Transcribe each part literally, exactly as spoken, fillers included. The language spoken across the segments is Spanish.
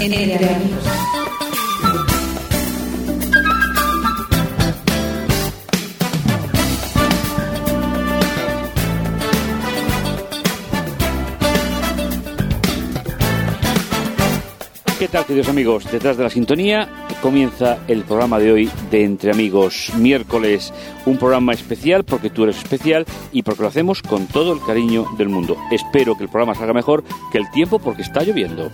Entre amigos. ¿Qué tal, queridos amigos? Detrás de la sintonía comienza el programa de hoy de Entre Amigos, miércoles, un programa especial porque tú eres especial y porque lo hacemos con todo el cariño del mundo. Espero que el programa salga mejor que el tiempo porque está lloviendo.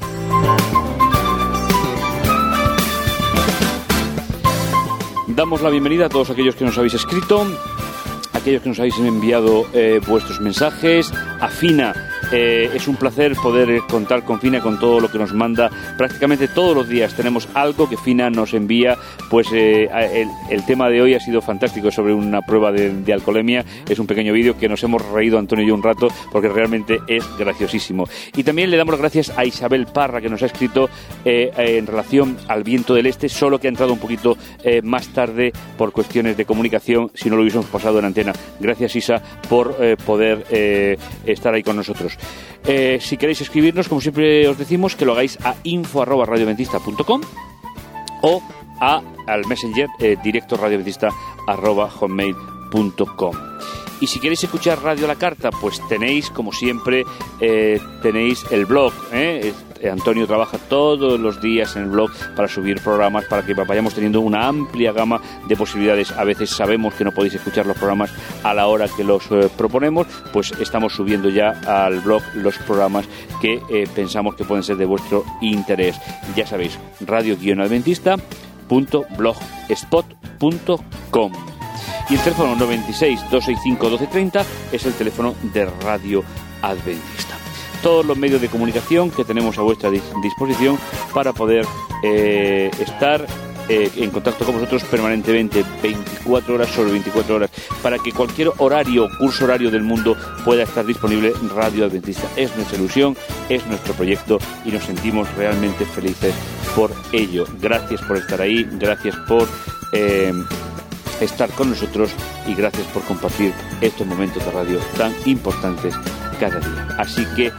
Damos la bienvenida a todos aquellos que nos habéis escrito, aquellos que nos habéis enviado eh, vuestros mensajes, a Fina. Eh, es un placer poder contar con Fina, con todo lo que nos manda. Prácticamente todos los días tenemos algo que Fina nos envía. Pues eh, el, el tema de hoy ha sido fantástico, sobre una prueba de, de alcoholemia. Es un pequeño vídeo que nos hemos reído Antonio y yo un rato porque realmente es graciosísimo. Y también le damos las gracias a Isabel Parra, que nos ha escrito eh, en relación al viento del este, solo que ha entrado un poquito eh, más tarde por cuestiones de comunicación, si no lo hubiésemos pasado en antena. Gracias, Isa, por eh, poder eh, estar ahí con nosotros. Eh, si queréis escribirnos, como siempre os decimos, que lo hagáis a info arroba radioadventista punto com o a, al messenger eh, directo radioadventista arroba hotmail punto com. Y si queréis escuchar Radio a la Carta, pues tenéis, como siempre, eh, tenéis el blog, ¿eh? Antonio trabaja todos los días en el blog para subir programas, para que vayamos teniendo una amplia gama de posibilidades. A veces sabemos que no podéis escuchar los programas a la hora que los eh, proponemos, pues estamos subiendo ya al blog los programas que eh, pensamos que pueden ser de vuestro interés. Ya sabéis, radio adventista punto blogspot punto com. Y el teléfono noventa y seis, doscientos sesenta y cinco, doce treinta es el teléfono de Radio Adventista. Todos los medios de comunicación que tenemos a vuestra disposición para poder eh, estar eh, en contacto con vosotros permanentemente, veinticuatro horas sobre veinticuatro horas, para que cualquier horario, curso horario del mundo pueda estar disponible. Radio Adventista es nuestra ilusión, es nuestro proyecto y nos sentimos realmente felices por ello. Gracias por estar ahí, gracias por Eh, estar con nosotros y gracias por compartir estos momentos de radio tan importantes cada día. Así que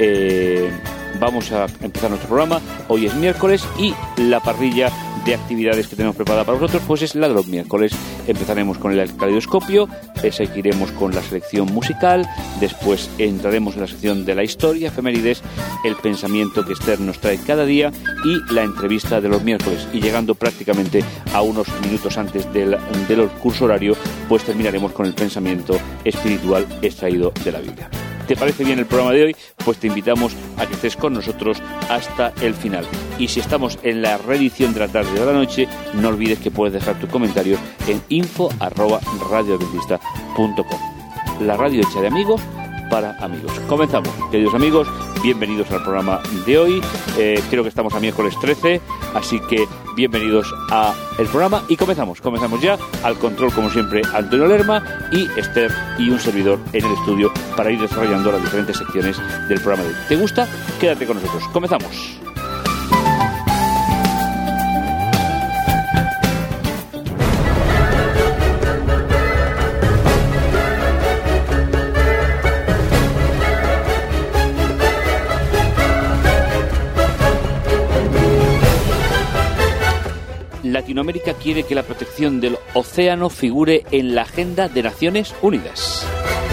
eh, vamos a empezar nuestro programa. Hoy es miércoles y la parrilla de actividades que tenemos preparada para vosotros pues es la de los miércoles. Empezaremos con el caleidoscopio, seguiremos con la selección musical, después entraremos en la sección de la historia, efemérides, el pensamiento que Esther nos trae cada día y la entrevista de los miércoles. Y llegando prácticamente a unos minutos antes del, del curso horario, pues terminaremos con el pensamiento espiritual extraído de la Biblia. ¿Te parece bien el programa de hoy? Pues te invitamos a que estés con nosotros hasta el final. Y si estamos en la reedición de la tarde o de la noche, no olvides que puedes dejar tus comentarios en info arroba radioadventista punto com. La radio hecha de amigos para amigos. Comenzamos, queridos amigos, bienvenidos al programa de hoy. Eh, creo que estamos a miércoles trece, así que bienvenidos a el programa y comenzamos, comenzamos ya. Al control, como siempre, Antonio Lerma y Esther y un servidor en el estudio para ir desarrollando las diferentes secciones del programa de hoy. ¿Te gusta? Quédate con nosotros. Comenzamos. Latinoamérica quiere que la protección del océano figure en la agenda de Naciones Unidas.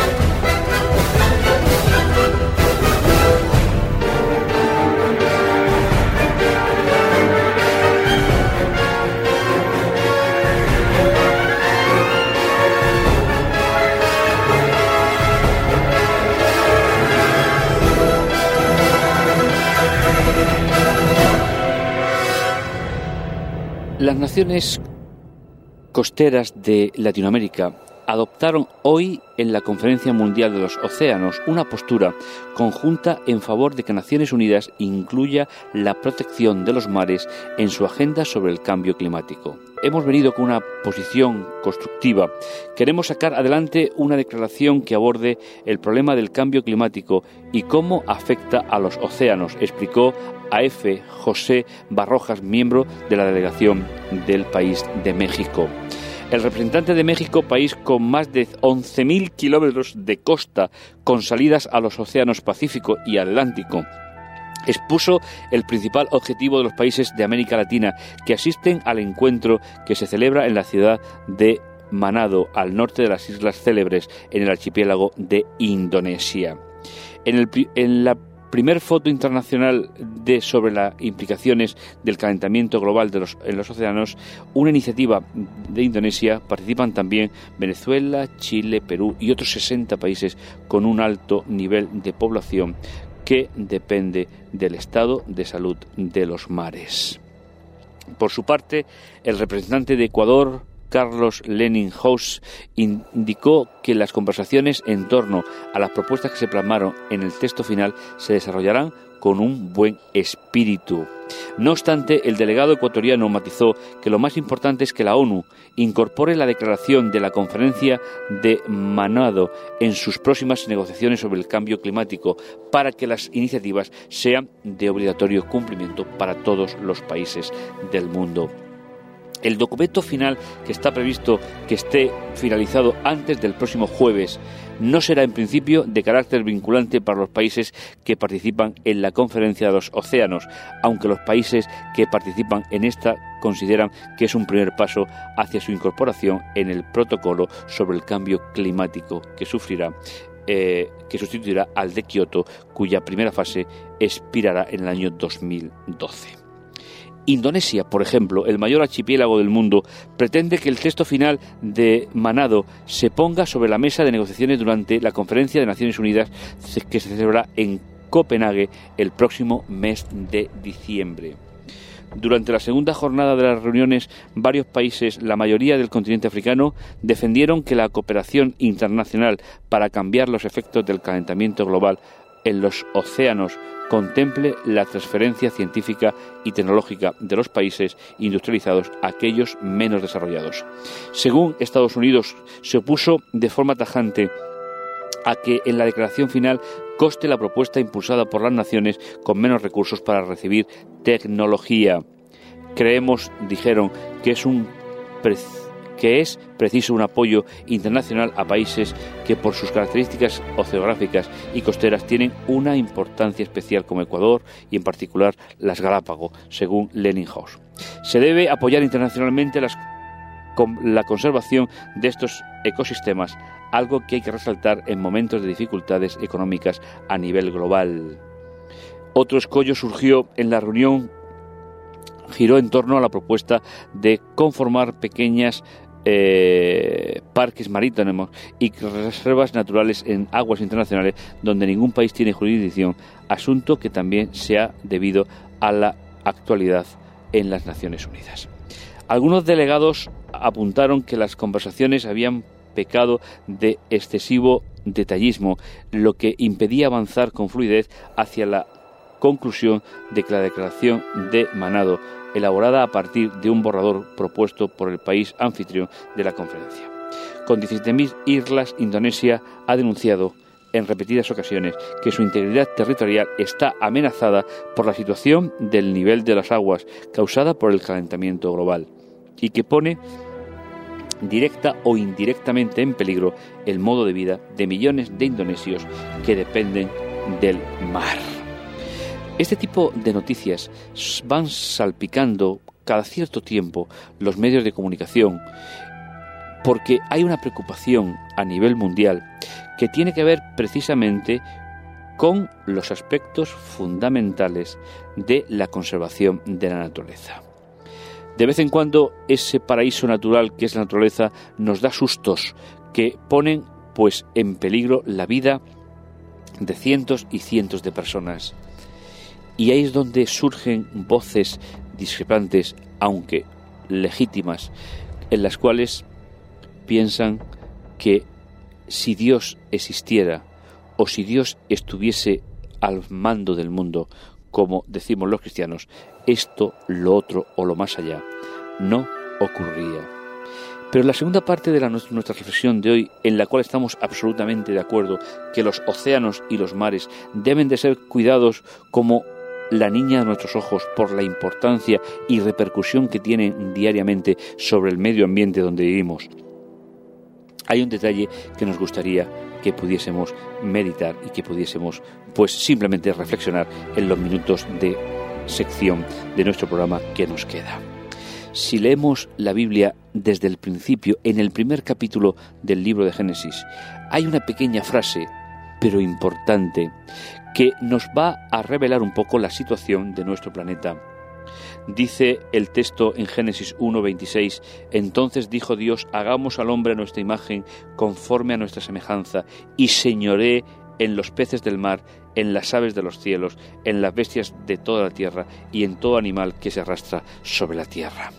Las naciones costeras de Latinoamérica adoptaron hoy en la Conferencia Mundial de los Océanos una postura conjunta en favor de que Naciones Unidas incluya la protección de los mares en su agenda sobre el cambio climático. Hemos venido con una posición constructiva. Queremos sacar adelante una declaración que aborde el problema del cambio climático y cómo afecta a los océanos, explicó A F José Barrojas, miembro de la delegación del país de México. El representante de México, país con más de once mil kilómetros de costa con salidas a los océanos Pacífico y Atlántico, expuso el principal objetivo de los países de América Latina que asisten al encuentro que se celebra en la ciudad de Manado, al norte de las Islas Célebres, en el archipiélago de Indonesia. En, el, en la primer foto internacional de sobre las implicaciones del calentamiento global de los, en los océanos, una iniciativa de Indonesia, participan también Venezuela, Chile, Perú y otros sesenta países con un alto nivel de población que depende del estado de salud de los mares. Por su parte, el representante de Ecuador, Carlos Leninhaus, indicó que las conversaciones en torno a las propuestas que se plasmaron en el texto final se desarrollarán con un buen espíritu. No obstante, el delegado ecuatoriano matizó que lo más importante es que la ONU incorpore la declaración de la Conferencia de Manado en sus próximas negociaciones sobre el cambio climático para que las iniciativas sean de obligatorio cumplimiento para todos los países del mundo. El documento final, que está previsto que esté finalizado antes del próximo jueves, no será en principio de carácter vinculante para los países que participan en la Conferencia de los Océanos, aunque los países que participan en esta consideran que es un primer paso hacia su incorporación en el protocolo sobre el cambio climático que sufrirá, eh, que sustituirá al de Kioto, cuya primera fase expirará en el año dos mil doce. Indonesia, por ejemplo, el mayor archipiélago del mundo, pretende que el texto final de Manado se ponga sobre la mesa de negociaciones durante la Conferencia de Naciones Unidas que se celebrará en Copenhague el próximo mes de diciembre. Durante la segunda jornada de las reuniones, varios países, la mayoría del continente africano, defendieron que la cooperación internacional para cambiar los efectos del calentamiento global en los océanos contemple la transferencia científica y tecnológica de los países industrializados a aquellos menos desarrollados. Según Estados Unidos, se opuso de forma tajante a que en la declaración final conste la propuesta impulsada por las naciones con menos recursos para recibir tecnología. Creemos, dijeron, que es un pre- que es preciso un apoyo internacional a países que por sus características oceanográficas y costeras tienen una importancia especial como Ecuador y en particular las Galápagos, según Leninhaus. Se debe apoyar internacionalmente las, con, la conservación de estos ecosistemas, algo que hay que resaltar en momentos de dificultades económicas a nivel global. Otro escollo surgió en la reunión, giró en torno a la propuesta de conformar pequeñas Eh, parques marítimos y reservas naturales en aguas internacionales donde ningún país tiene jurisdicción, asunto que también se ha debido a la actualidad en las Naciones Unidas. Algunos delegados apuntaron que las conversaciones habían pecado de excesivo detallismo, lo que impedía avanzar con fluidez hacia la conclusión de que la declaración de Manado, elaborada a partir de un borrador propuesto por el país anfitrión de la conferencia. Con diecisiete mil islas, Indonesia ha denunciado en repetidas ocasiones que su integridad territorial está amenazada por la situación del nivel de las aguas causada por el calentamiento global y que pone directa o indirectamente en peligro el modo de vida de millones de indonesios que dependen del mar. Este tipo de noticias van salpicando cada cierto tiempo los medios de comunicación porque hay una preocupación a nivel mundial que tiene que ver precisamente con los aspectos fundamentales de la conservación de la naturaleza. De vez en cuando ese paraíso natural que es la naturaleza nos da sustos que ponen pues en peligro la vida de cientos y cientos de personas. Y ahí es donde surgen voces discrepantes, aunque legítimas, en las cuales piensan que si Dios existiera o si Dios estuviese al mando del mundo, como decimos los cristianos, esto, lo otro o lo más allá no ocurriría. Pero la segunda parte de la, nuestra reflexión de hoy, en la cual estamos absolutamente de acuerdo que los océanos y los mares deben de ser cuidados como la niña de nuestros ojos por la importancia y repercusión que tienen diariamente sobre el medio ambiente donde vivimos. Hay un detalle que nos gustaría que pudiésemos meditar y que pudiésemos pues simplemente reflexionar en los minutos de sección de nuestro programa que nos queda. Si leemos la Biblia desde el principio, en el primer capítulo del libro de Génesis, hay una pequeña frase, pero importante, que nos va a revelar un poco la situación de nuestro planeta. Dice el texto en Génesis uno veintiséis: entonces dijo Dios, hagamos al hombre a nuestra imagen, conforme a nuestra semejanza, y señoree en los peces del mar, en las aves de los cielos, en las bestias de toda la tierra y en todo animal que se arrastra sobre la tierra.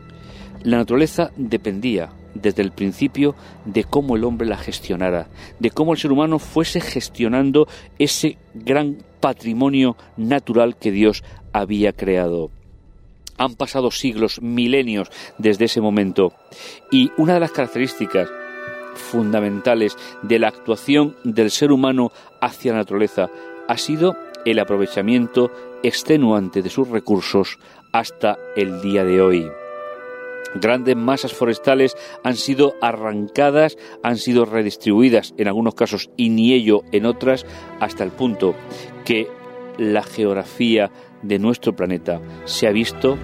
La naturaleza dependía desde el principio de cómo el hombre la gestionara, de cómo el ser humano fuese gestionando ese gran patrimonio natural que Dios había creado. Han pasado siglos, milenios desde ese momento, y una de las características fundamentales de la actuación del ser humano hacia la naturaleza ha sido el aprovechamiento extenuante de sus recursos hasta el día de hoy. Grandes masas forestales han sido arrancadas, han sido redistribuidas en algunos casos y ni ello en otras, hasta el punto que la geografía de nuestro planeta se ha visto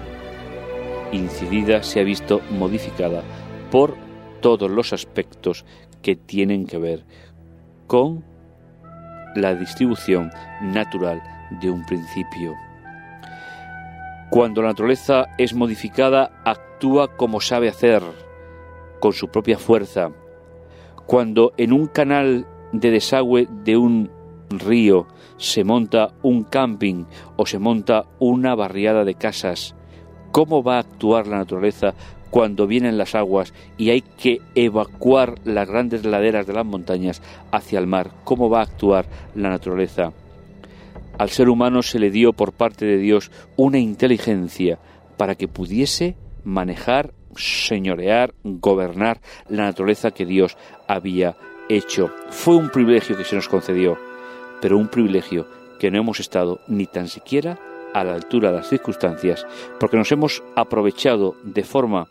incidida, se ha visto modificada por todos los aspectos que tienen que ver con la distribución natural de un principio. Cuando la naturaleza es modificada, actúa como sabe hacer, con su propia fuerza. Cuando en un canal de desagüe de un río se monta un camping o se monta una barriada de casas, ¿cómo va a actuar la naturaleza cuando vienen las aguas y hay que evacuar las grandes laderas de las montañas hacia el mar? ¿Cómo va a actuar la naturaleza? Al ser humano se le dio por parte de Dios una inteligencia para que pudiese manejar, señorear, gobernar la naturaleza que Dios había hecho. Fue un privilegio que se nos concedió, pero un privilegio que no hemos estado ni tan siquiera a la altura de las circunstancias, porque nos hemos aprovechado de forma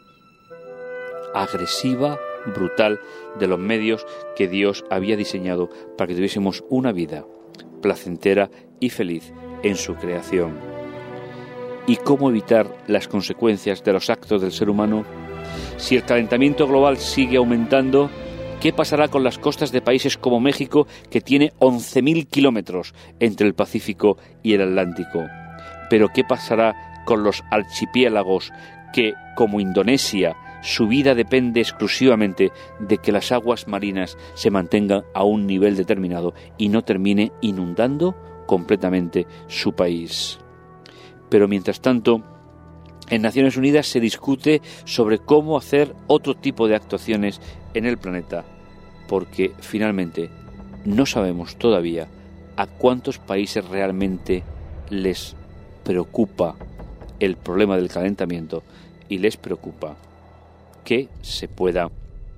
agresiva, brutal, de los medios que Dios había diseñado para que tuviésemos una vida placentera y feliz en su creación. ¿Y cómo evitar las consecuencias de los actos del ser humano? Si el calentamiento global sigue aumentando, ¿qué pasará con las costas de países como México, que tiene once mil kilómetros entre el Pacífico y el Atlántico? Pero ¿qué pasará con los archipiélagos que, como Indonesia, su vida depende exclusivamente de que las aguas marinas se mantengan a un nivel determinado y no termine inundando completamente su país? Pero mientras tanto, en Naciones Unidas se discute sobre cómo hacer otro tipo de actuaciones en el planeta, porque finalmente no sabemos todavía a cuántos países realmente les preocupa el problema del calentamiento y les preocupa que se pueda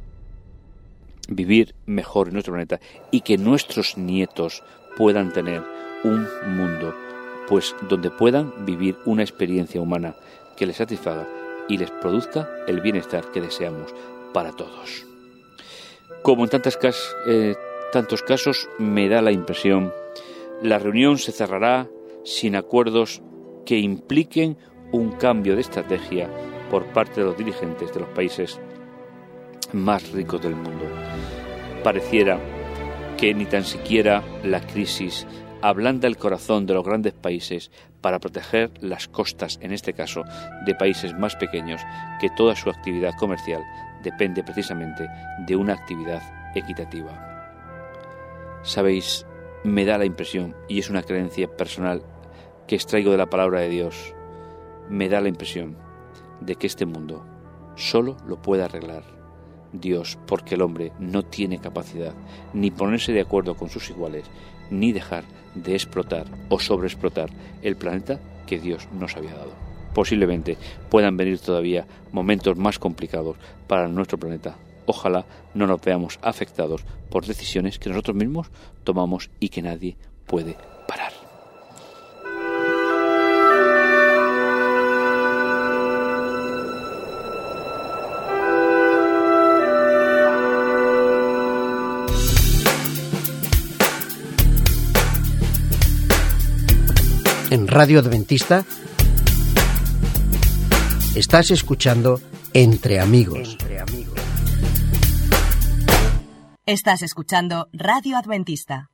vivir mejor en nuestro planeta y que nuestros nietos puedan tener un mundo pues donde puedan vivir una experiencia humana que les satisfaga y les produzca el bienestar que deseamos para todos. Como en tantas cas- eh, tantos casos, me da la impresión, la reunión se cerrará sin acuerdos que impliquen un cambio de estrategia por parte de los dirigentes de los países más ricos del mundo. Pareciera que ni tan siquiera la crisis ablanda el corazón de los grandes países para proteger las costas, en este caso, de países más pequeños, que toda su actividad comercial depende precisamente de una actividad equitativa. Sabéis, me da la impresión, y es una creencia personal que extraigo de la palabra de Dios, me da la impresión de que este mundo solo lo puede arreglar Dios, porque el hombre no tiene capacidad ni ponerse de acuerdo con sus iguales, ni dejar de explotar o sobreexplotar el planeta que Dios nos había dado. Posiblemente puedan venir todavía momentos más complicados para nuestro planeta. Ojalá no nos veamos afectados por decisiones que nosotros mismos tomamos y que nadie puede parar. En Radio Adventista estás escuchando Entre Amigos. Entre Amigos. Estás escuchando Radio Adventista.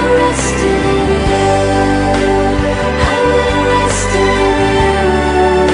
Rest in you.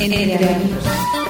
Entre amigos.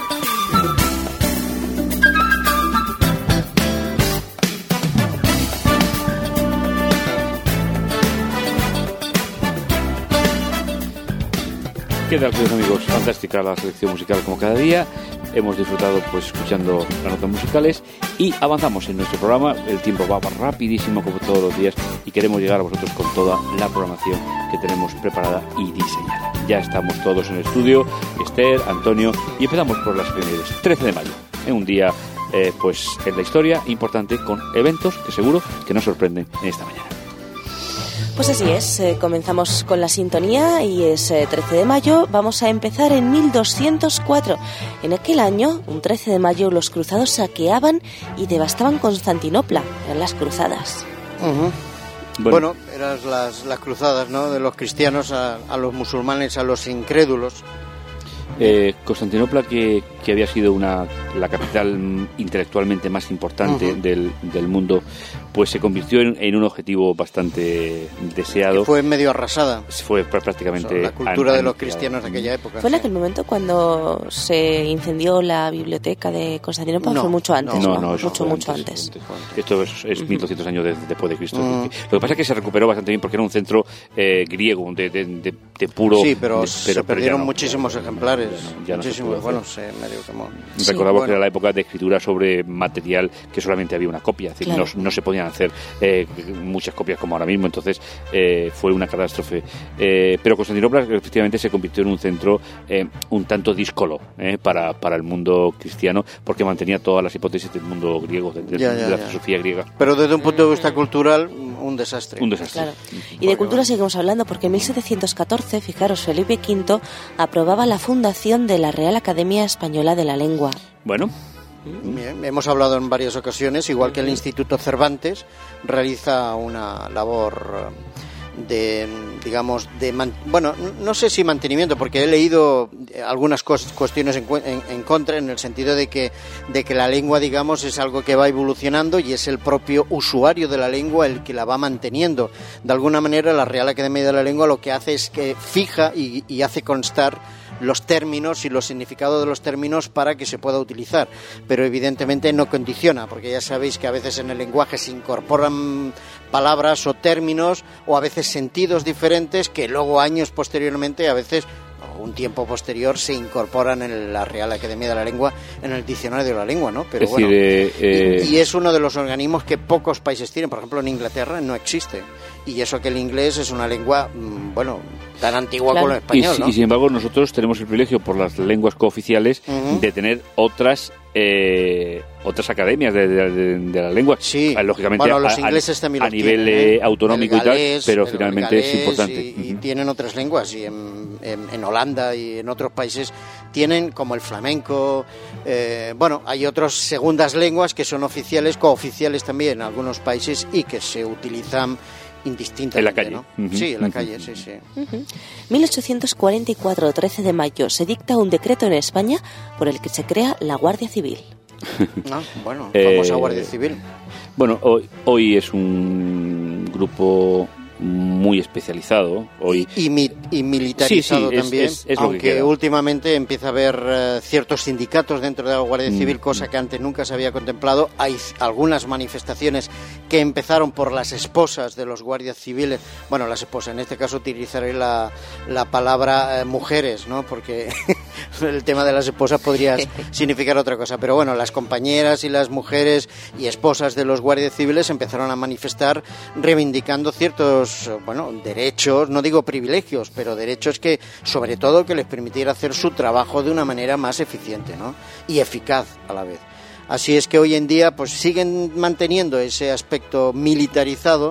¿Qué tal, queridos amigos? Fantástica la selección musical como cada día. Hemos disfrutado pues escuchando las notas musicales y avanzamos en nuestro programa. El tiempo va rapidísimo como todos los días y queremos llegar a vosotros con toda la programación que tenemos preparada y diseñada. Ya estamos todos en el estudio, Esther, Antonio, y empezamos por las efemérides. trece de mayo, en un día eh, pues en la historia importante, con eventos que seguro que nos sorprenden en esta mañana. Pues así es, eh, comenzamos con la sintonía y es eh, trece de mayo. Vamos a empezar en mil doscientos cuatro. En aquel año, un trece de mayo, los cruzados saqueaban y devastaban Constantinopla. Eran las cruzadas. Uh-huh. Bueno, bueno, eran las, las cruzadas, ¿no?, de los cristianos a, a los musulmanes, a los incrédulos. Eh, Constantinopla, que, que había sido una, la capital intelectualmente más importante uh-huh. del, del mundo, pues se convirtió en, en un objetivo bastante deseado. Que fue medio arrasada. Fue prácticamente... O sea, la cultura an, de los cristianos de aquella época. ¿Fue en sí. aquel momento cuando se incendió la biblioteca de Constantinopla? No, ¿O fue mucho antes? No, No, no, eso mucho, fue mucho antes, antes. antes. Esto es, es uh-huh. mil doscientos años de, después de Cristo. Uh-huh. Lo que pasa es que se recuperó bastante bien porque era un centro eh, griego, de, de, de, de puro... Sí, pero, de, se pero, perdieron pero no, muchísimos ya no, ejemplares. Ya no, ya no muchísimos, bueno, se medio quemó. Sí, recordamos bueno. que era la época de escritura sobre material que solamente había una copia, es decir, claro. no, no se podían hacer eh, muchas copias como ahora mismo, entonces eh, fue una catástrofe. Eh, pero Constantinopla efectivamente se convirtió en un centro eh, un tanto díscolo eh, para, para el mundo cristiano, porque mantenía todas las hipótesis del mundo griego, de, de, ya, ya, de la ya. filosofía griega. Pero desde un punto de vista cultural, un desastre. Un desastre. Claro. Y de cultura seguimos hablando porque en mil setecientos catorce, fijaros, Felipe quinto aprobaba la fundación de la Real Academia Española de la Lengua. Bueno, Bien, hemos hablado en varias ocasiones, igual que el Instituto Cervantes realiza una labor de, digamos, de man, bueno, no sé si mantenimiento, porque he leído algunas cos, cuestiones en, en, en contra, en el sentido de que, de que la lengua, digamos, es algo que va evolucionando y es el propio usuario de la lengua el que la va manteniendo. De alguna manera, la Real Academia de la Lengua lo que hace es que fija y, y hace constar los términos y los significados de los términos para que se pueda utilizar, pero evidentemente no condiciona, porque ya sabéis que a veces en el lenguaje se incorporan palabras o términos o a veces sentidos diferentes que luego años posteriormente, a veces un tiempo posterior, se incorporan en la Real Academia de la Lengua, en el diccionario de la lengua, ¿no? Pero es bueno, decir, eh, y, y es uno de los organismos que pocos países tienen. Por ejemplo, en Inglaterra no existe, y eso que el inglés es una lengua, bueno, tan antigua claro. como el español, y, ¿no? y sin embargo nosotros tenemos el privilegio por las lenguas cooficiales uh-huh. de tener otras eh, otras academias de, de, de, de la lengua. Sí, lógicamente bueno, los a, ingleses también a los nivel tienen, ¿eh? autonómico el galés, y tal, pero finalmente galés, es importante. Y, y uh-huh. tienen otras lenguas, y en, en, en Holanda y en otros países tienen, como el flamenco, eh, bueno, hay otras segundas lenguas que son oficiales, cooficiales también en algunos países y que se utilizan indistintamente, en la calle, ¿no? uh-huh. Sí, en la uh-huh. calle, sí, sí. Uh-huh. mil ochocientos cuarenta y cuatro, trece de mayo, se dicta un decreto en España por el que se crea la Guardia Civil. Ah, bueno, famosa eh, Guardia Civil. Bueno, hoy, hoy es un grupo muy especializado hoy y, y, mi, y militarizado sí, sí, también, es, es, es aunque últimamente empieza a haber uh, ciertos sindicatos dentro de la Guardia Civil, mm. cosa que antes nunca se había contemplado. Hay algunas manifestaciones que empezaron por las esposas de los guardias civiles, bueno, las esposas, en este caso utilizaré la, la palabra uh, mujeres, ¿no? Porque el tema de las esposas podría significar otra cosa, pero bueno, las compañeras y las mujeres y esposas de los guardias civiles empezaron a manifestar reivindicando ciertos, bueno, derechos, no digo privilegios, pero derechos que, sobre todo, que les permitiera hacer su trabajo de una manera más eficiente, ¿no? Y eficaz a la vez. Así es que hoy en día pues siguen manteniendo ese aspecto militarizado,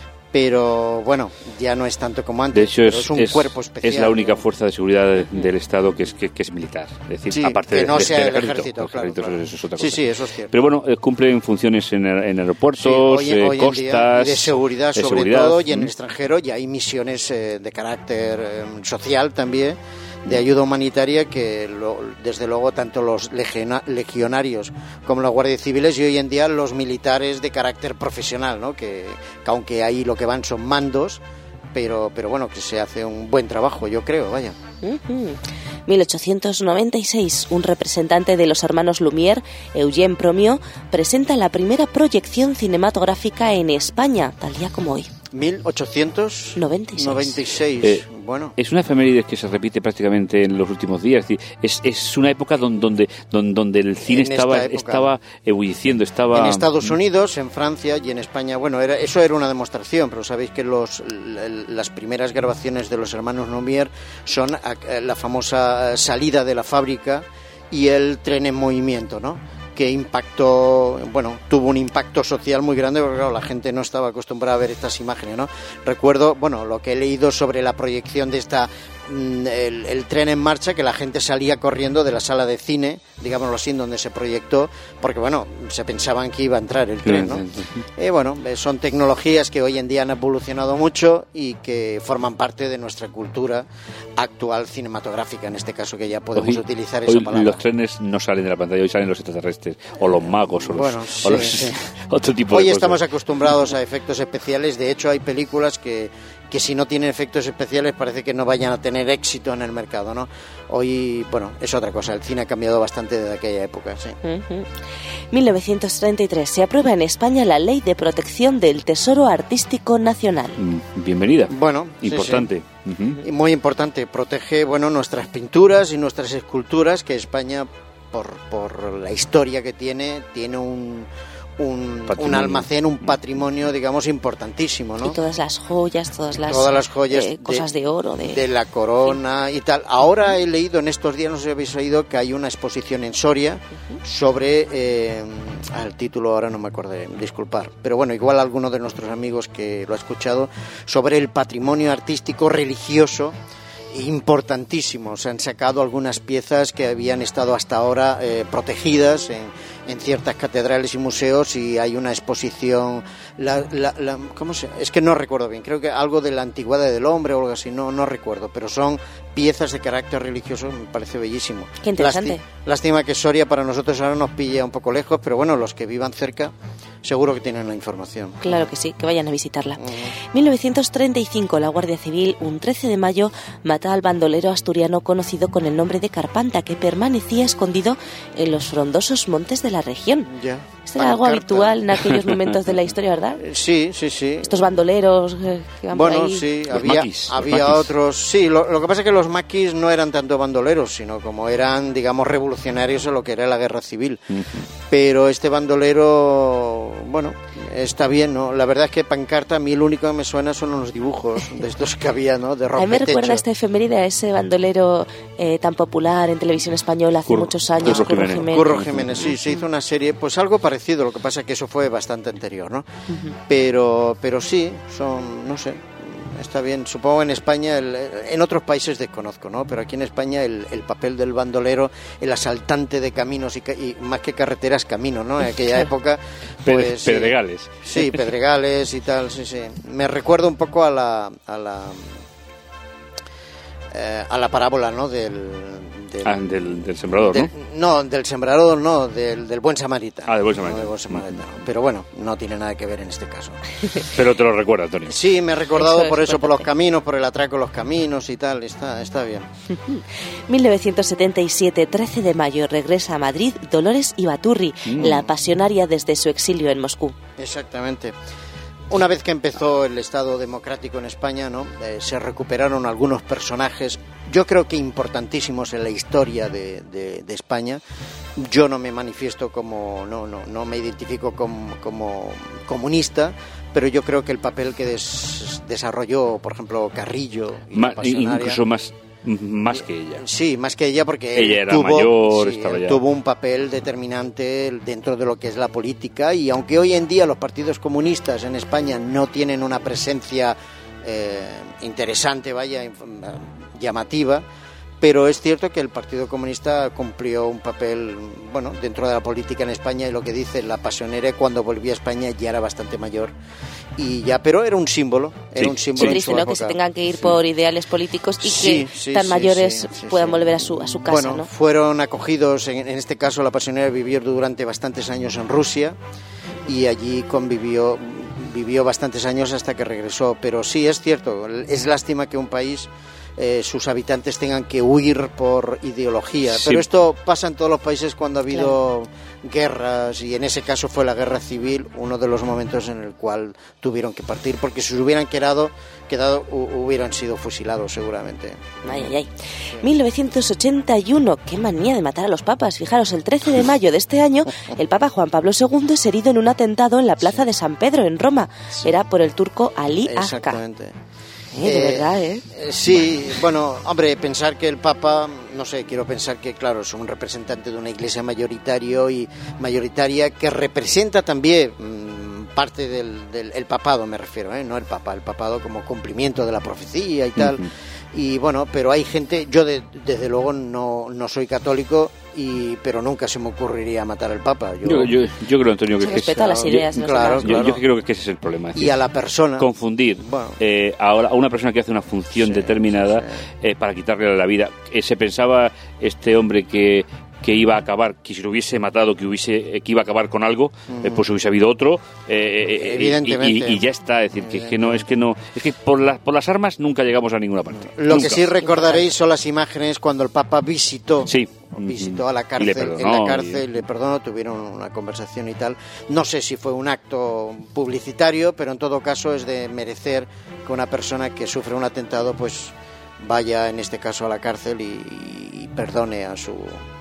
pero bueno, ya no es tanto como antes. De hecho, es, es un es, cuerpo especial. Es la única ¿no? fuerza de seguridad de, del Estado que es que, que es militar. Es decir, sí, aparte que de, no de, sea del el ejército. ejército, El claro, ejército claro. Eso es otra Sí, cosa. sí, eso es cierto. Pero bueno, eh, cumplen funciones en, en aeropuertos, sí, hoy, eh, hoy costas... día, y de seguridad de sobre seguridad, todo, y en ¿m? el extranjero ya hay misiones eh, de carácter eh, social también, de ayuda humanitaria, que lo, desde luego tanto los legiona, legionarios como los guardias civiles y hoy en día los militares de carácter profesional, ¿no? que, que aunque ahí lo que van son mandos, pero, pero bueno, que se hace un buen trabajo, yo creo, vaya. Uh-huh. mil ochocientos noventa y seis, un representante de los hermanos Lumière, Eugène Promió, presenta la primera proyección cinematográfica en España, tal día como hoy. mil ochocientos noventa y seis. Eh, bueno. Es una efeméride que se repite prácticamente en los últimos días. Es, decir, es, es una época donde, donde, donde, donde el cine estaba, estaba ebulliciendo. Estaba... En Estados Unidos, en Francia y en España. Bueno, era, eso era una demostración, pero sabéis que los, las primeras grabaciones de los hermanos Lumière son la famosa salida de la fábrica y el tren en movimiento, ¿no? Que impactó, bueno, tuvo un impacto social muy grande porque claro, la gente no estaba acostumbrada a ver estas imágenes, ¿no? Recuerdo, bueno, lo que he leído sobre la proyección de esta El, el tren en marcha, que la gente salía corriendo de la sala de cine, digámoslo así, donde se proyectó, porque bueno, se pensaban que iba a entrar el tren, ¿no? Y bueno, son tecnologías que hoy en día han evolucionado mucho y que forman parte de nuestra cultura actual cinematográfica, en este caso, que ya podemos hoy, utilizar hoy esa palabra. Los trenes no salen de la pantalla, hoy salen los extraterrestres, o los magos, o los, bueno, o sí, los sí. otro tipo hoy de cosas. Hoy estamos acostumbrados a efectos especiales, de hecho hay películas que que si no tienen efectos especiales parece que no vayan a tener éxito en el mercado, ¿no? Hoy, bueno, es otra cosa, el cine ha cambiado bastante desde aquella época, sí. Uh-huh. mil novecientos treinta y tres, se aprueba en España la Ley de Protección del Tesoro Artístico Nacional. Bienvenida. Bueno, importante. Sí, sí. Uh-huh. Y muy importante, protege, bueno, nuestras pinturas y nuestras esculturas, que España, por, por la historia que tiene, tiene un... Un, un almacén, un patrimonio, digamos, importantísimo, ¿no? Y todas las joyas, todas las, todas las joyas eh, cosas de, de oro. De... de la corona sí. y tal. Ahora he leído en estos días, no sé si habéis oído, que hay una exposición en Soria uh-huh. sobre, eh, el título ahora no me acordé, disculpar, pero bueno, igual alguno de nuestros amigos que lo ha escuchado, sobre el patrimonio artístico religioso importantísimo. Se han sacado algunas piezas que habían estado hasta ahora eh, protegidas en, en ciertas catedrales y museos, y hay una exposición, la, la, la, ¿cómo se? Es que no recuerdo bien, creo que algo de la antigüedad del hombre o algo así, no, no recuerdo, pero son piezas de carácter religioso, me parece bellísimo. Qué interesante. Lástima, lástima que Soria para nosotros ahora nos pilla un poco lejos, pero bueno, los que vivan cerca seguro que tienen la información. Claro que sí, que vayan a visitarla. Uh-huh. mil novecientos treinta y cinco, la Guardia Civil, un trece de mayo, mata al bandolero asturiano conocido con el nombre de Carpanta, que permanecía escondido en los frondosos montes de la región. Ya. Esto era algo habitual en aquellos momentos de la historia, ¿verdad? Sí, sí, sí. Estos bandoleros eh, que van bueno, por ahí. sí, los había, maquis, había los maquis. otros. Sí, lo, lo que pasa es que los maquis no eran tanto bandoleros, sino como eran, digamos, revolucionarios en lo que era la guerra civil. Uh-huh. Pero este bandolero, bueno, está bien, ¿no? La verdad es que pancarta, a mí lo único que me suena son los dibujos de estos que había, ¿no? De rompetecho. A mí me recuerda esta efeméride a ese bandolero eh, tan popular en televisión española hace Curro, muchos años, Curro Curro Jiménez. Jiménez. Curro Jiménez, sí, se hizo una serie, pues algo parecido, lo que pasa es que eso fue bastante anterior, ¿no? Uh-huh. Pero, pero sí, son, no sé, está bien. Supongo en España, el, en otros países desconozco, ¿no? Pero aquí en España el, el papel del bandolero, el asaltante de caminos y, y más que carreteras, caminos, ¿no? En aquella época, pues... Pedregales. Sí, sí, pedregales y tal, sí, sí. Me recuerda un poco a la... A la eh, a la parábola, ¿no? Del... Del, ah, del, del sembrador, del, ¿no? No, del sembrador no, del, del buen samaritano. Ah, del buen samaritano. No, del buen samaritano. Pero bueno, no tiene nada que ver en este caso. Pero te lo recuerda, Antonio. Sí, me he recordado eso por eso, importante. por los caminos, por el atraco de los caminos y tal, está, está bien. mil novecientos setenta y siete, trece de mayo, regresa a Madrid Dolores Ibaturri, mm. la pasionaria desde su exilio en Moscú. Exactamente. Una vez que empezó el Estado democrático en España, ¿no? Eh, se recuperaron algunos personajes, yo creo que importantísimos en la historia de, de, de España. Yo no me manifiesto como, no, no, no me identifico como, como comunista, pero yo creo que el papel que des, desarrolló, por ejemplo, Carrillo y Ma, la pasionaria, incluso más más que ella. Sí, más que ella, porque ella él era tuvo, mayor, sí, estaba él ya. tuvo un papel determinante dentro de lo que es la política, y aunque hoy en día los partidos comunistas en España no tienen una presencia eh, interesante, vaya, llamativa, pero es cierto que el Partido Comunista cumplió un papel, bueno, dentro de la política en España, y lo que dice la pasionera, cuando volvió a España ya era bastante mayor y ya, pero era un símbolo, era sí, un símbolo. Sí, triste, ¿no? Que se tengan que ir sí. por ideales políticos y sí, que sí, tan sí, mayores sí, sí, puedan sí. volver a su a su casa, bueno, ¿no? Fueron acogidos, en, en este caso la pasionera vivió durante bastantes años en Rusia y allí convivió, vivió bastantes años hasta que regresó, pero sí es cierto, es lástima que un país eh, sus habitantes tengan que huir por ideología. Sí. Pero esto pasa en todos los países cuando ha habido Claro. guerras, y en ese caso fue la guerra civil uno de los momentos en el cual tuvieron que partir, porque si se hubieran quedado, quedado hu- hubieran sido fusilados seguramente. Ay, ay, ay. mil novecientos ochenta y uno, qué manía de matar a los papas. Fijaros, el trece de mayo de este año, el Papa Juan Pablo segundo es herido en un atentado en la plaza de San Pedro, en Roma. Era por el turco Ali Akka. Exactamente. Eh, de Eh, verdad, ¿eh? Eh, Sí, bueno, hombre, pensar que el Papa, no sé, quiero pensar que, claro, es un representante de una iglesia mayoritario y mayoritaria que representa también mmm, parte del, del el papado, me refiero, ¿eh? No el Papa, el papado como cumplimiento de la profecía y tal. Ujú. Y bueno, pero hay gente, yo de- desde luego no, no soy católico, y pero nunca se me ocurriría matar al Papa. Yo, yo, yo creo, Antonio, que, Se que respeta es- las yo- ideas de los claro, demás. Yo, yo creo que ese es el problema. es Y decir, a la persona. confundir Bueno. eh, ahora a una persona que hace una función Sí, determinada sí. eh, para quitarle la vida. Eh, se pensaba este hombre que que iba a acabar, que si lo hubiese matado, que hubiese eh, que iba a acabar con algo, eh, pues hubiese habido otro, eh, eh, Evidentemente. y, y- y ya está. Es decir, que, es que no es que no es que por las por las armas nunca llegamos a ninguna parte. Lo Nunca. que sí recordaréis son las imágenes cuando el Papa visitó Sí. visitó a la Y cárcel, le en perdonó, la y- cárcel, le perdonó, tuvieron una conversación y tal. No sé si fue un acto publicitario, pero en todo caso es de merecer que una persona que sufre un atentado pues vaya en este caso a la cárcel y, y perdone a su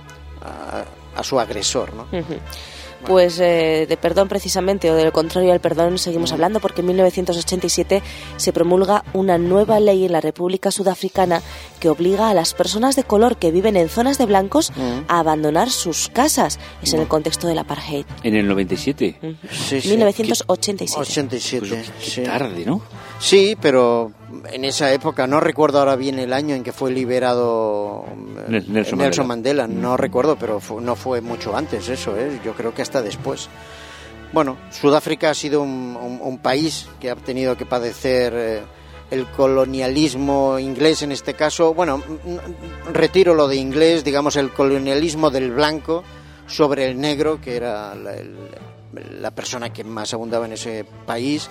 a, a su agresor, ¿no? Ujú. Pues eh, de perdón precisamente, o del contrario al perdón, seguimos hablando, porque en mil novecientos ochenta y siete se promulga una nueva ley en la República Sudafricana que obliga a las personas de color que viven en zonas de blancos a abandonar sus casas. Es en el contexto del apartheid. En el noventa y siete. Sí, sí. mil novecientos ochenta y siete. ochenta y siete, Pues, qué sí. tarde, ¿no? Sí, pero en esa época, no recuerdo ahora bien el año en que fue liberado eh, Nelson Nelson, Mandela. Mandela, no recuerdo, pero fu- no fue mucho antes eso, ¿eh? Yo creo que hasta después. Bueno, Sudáfrica ha sido un, un- un país que ha tenido que padecer eh, el colonialismo inglés en este caso. Bueno, n- retiro lo de inglés, digamos el colonialismo del blanco sobre el negro, que era la, el- la persona que más abundaba en ese país.